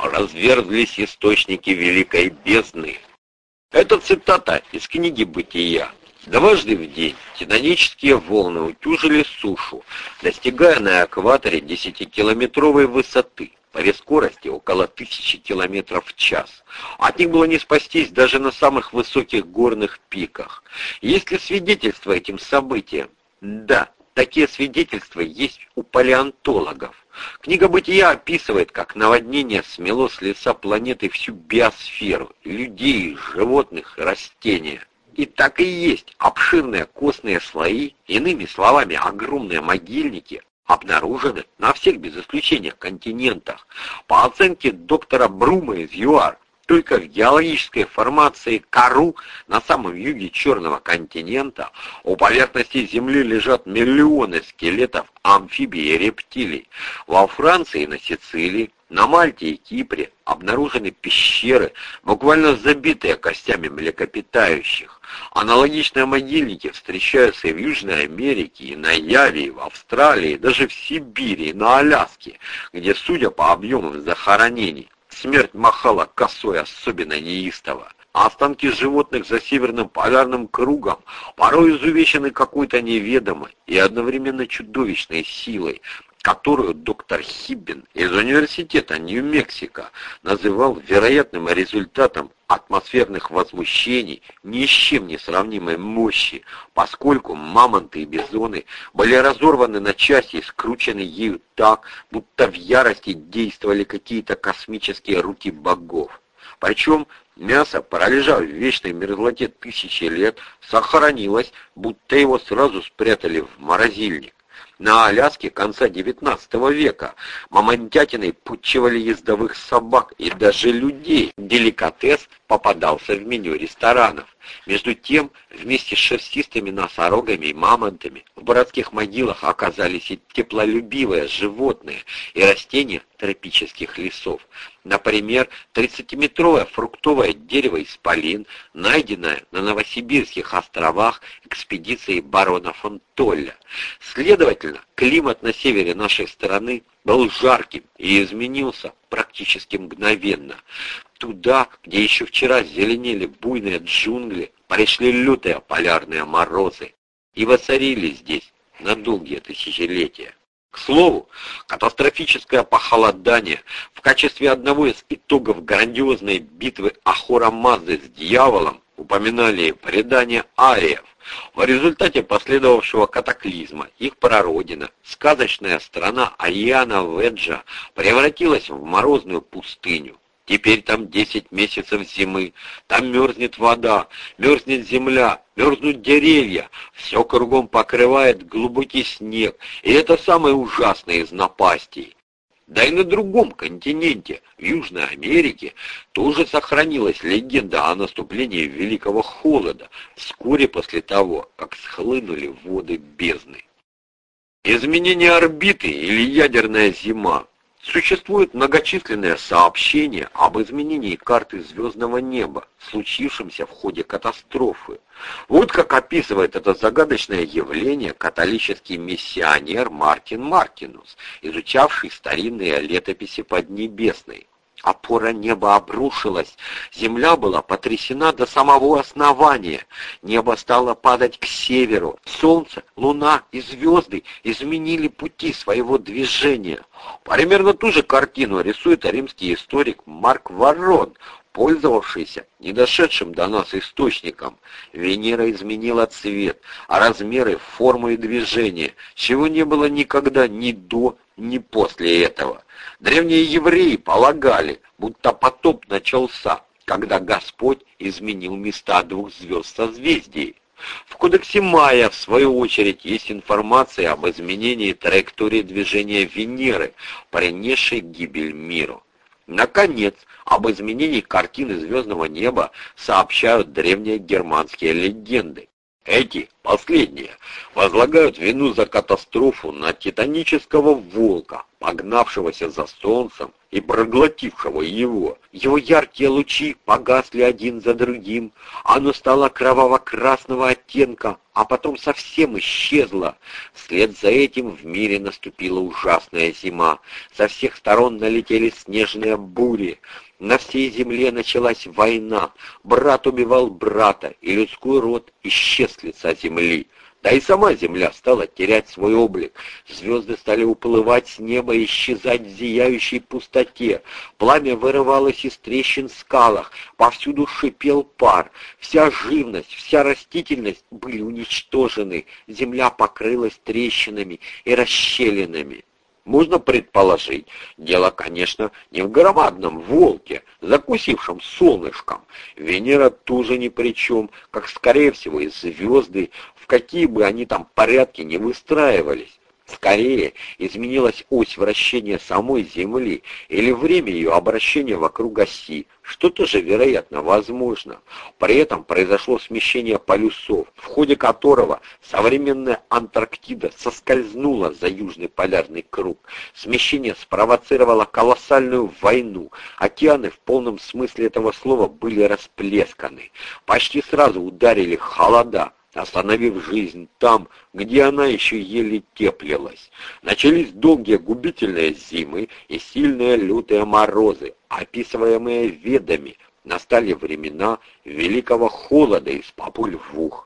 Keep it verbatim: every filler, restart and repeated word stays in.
разверзлись источники великой бездны. Это цитата из книги «Бытия». Дважды в день титанические волны утюжили сушу, достигая на экваторе десятикилометровой высоты, при скорости около тысячи километров в час. От них было не спастись даже на самых высоких горных пиках. Есть ли свидетельства этим событиям? Да, такие свидетельства есть у палеонтологов. Книга «Бытия» описывает, как наводнение смело с лица планеты всю биосферу, людей, животных, растения. И так и есть обширные костные слои, иными словами, огромные могильники, обнаружены на всех без исключения континентах. По оценке доктора Брума из ЮАР, только в геологической формации Кару на самом юге Черного континента у поверхности Земли лежат миллионы скелетов амфибий и рептилий. Во Франции и на Сицилии, на Мальте и Кипре обнаружены пещеры, буквально забитые костями млекопитающих. Аналогичные могильники встречаются и в Южной Америке, и на Яве, и в Австралии, и даже в Сибири, и на Аляске, где, судя по объемам захоронений, смерть махала косой особенно неистово. А останки животных за северным полярным кругом порой изувечены какой-то неведомой и одновременно чудовищной силой, которую доктор Хиббин из университета Нью-Мексико называл вероятным результатом атмосферных возмущений ни с чем не сравнимой мощи, поскольку мамонты и бизоны были разорваны на части и скручены ею так, будто в ярости действовали какие-то космические руки богов. Причем мясо, пролежав в вечной мерзлоте тысячи лет, сохранилось, будто его сразу спрятали в морозильник. На Аляске конца девятнадцатого века мамонтятиной путчевали ездовых собак и даже людей. Деликатес попадался в меню ресторанов. Между тем, вместе с шерстистыми носорогами и мамонтами в братских могилах оказались и теплолюбивые животные, и растения тропических лесов. Например, тридцатиметровое фруктовое дерево исполин, найденное на Новосибирских островах экспедицией барона фон Толля. Следовательно, климат на севере нашей страны был жарким и изменился практически мгновенно. Туда, где еще вчера зеленели буйные джунгли, пришли лютые полярные морозы и воцарились здесь на долгие тысячелетия. К слову, катастрофическое похолодание в качестве одного из итогов грандиозной битвы Ахура Мазды с дьяволом упоминали предания ариев. В результате последовавшего катаклизма их прародина, сказочная страна Айяна Веджа, превратилась в морозную пустыню. Теперь там десять месяцев зимы, там мерзнет вода, мерзнет земля, мерзнут деревья, все кругом покрывает глубокий снег, и это самое ужасное из напастей. Да и на другом континенте, в Южной Америке, тоже сохранилась легенда о наступлении Великого Холода вскоре после того, как схлынули воды бездны. Изменение орбиты или ядерная зима. Существуют многочисленные сообщения об изменении карты звездного неба, случившемся в ходе катастрофы. Вот как описывает это загадочное явление католический миссионер Мартин Мартинус, изучавший старинные летописи Поднебесной. Опора неба обрушилась, земля была потрясена до самого основания, небо стало падать к северу, солнце, луна и звезды изменили пути своего движения. Примерно ту же картину рисует римский историк Марк Варрон, пользовавшийся недошедшим до нас источником. Венера изменила цвет, а размеры, форму и движение, чего не было никогда ни до, ни после этого. Древние евреи полагали, будто потоп начался, когда Господь изменил места двух звезд созвездий. В кодексе Майя, в свою очередь, есть информация об изменении траектории движения Венеры, принесшей гибель миру. Наконец, об изменении картины звездного неба сообщают древние германские легенды. Эти, последние, возлагают вину за катастрофу на титанического волка, погнавшегося за солнцем и проглотившего его. Его яркие лучи погасли один за другим, оно стало кроваво-красного оттенка, а потом совсем исчезло. Вслед за этим в мире наступила ужасная зима. Со всех сторон налетели снежные бури. На всей земле началась война. Брат убивал брата, и людской род исчез с лица земли. Да и сама земля стала терять свой облик. Звезды стали уплывать с неба и исчезать в зияющей пустоте. Пламя вырывалось из трещин в скалах, повсюду шипел пар. Вся живность, вся растительность были уничтожены. Земля покрылась трещинами и расщелинами. Можно предположить, дело, конечно, не в громадном волке, закусившем солнышком. Венера тоже ни при чем, как, скорее всего, и звезды, в какие бы они там порядки не выстраивались. Скорее, изменилась ось вращения самой Земли или время ее обращения вокруг оси. Что-то же, вероятно, возможно. При этом произошло смещение полюсов, в ходе которого современная Антарктида соскользнула за южный полярный круг. Смещение спровоцировало колоссальную войну. Океаны в полном смысле этого слова были расплесканы. Почти сразу ударили холода, остановив жизнь там, где она еще еле теплилась. Начались долгие губительные зимы и сильные лютые морозы, описываемые Ведами. Настали времена великого холода из папуль в ух.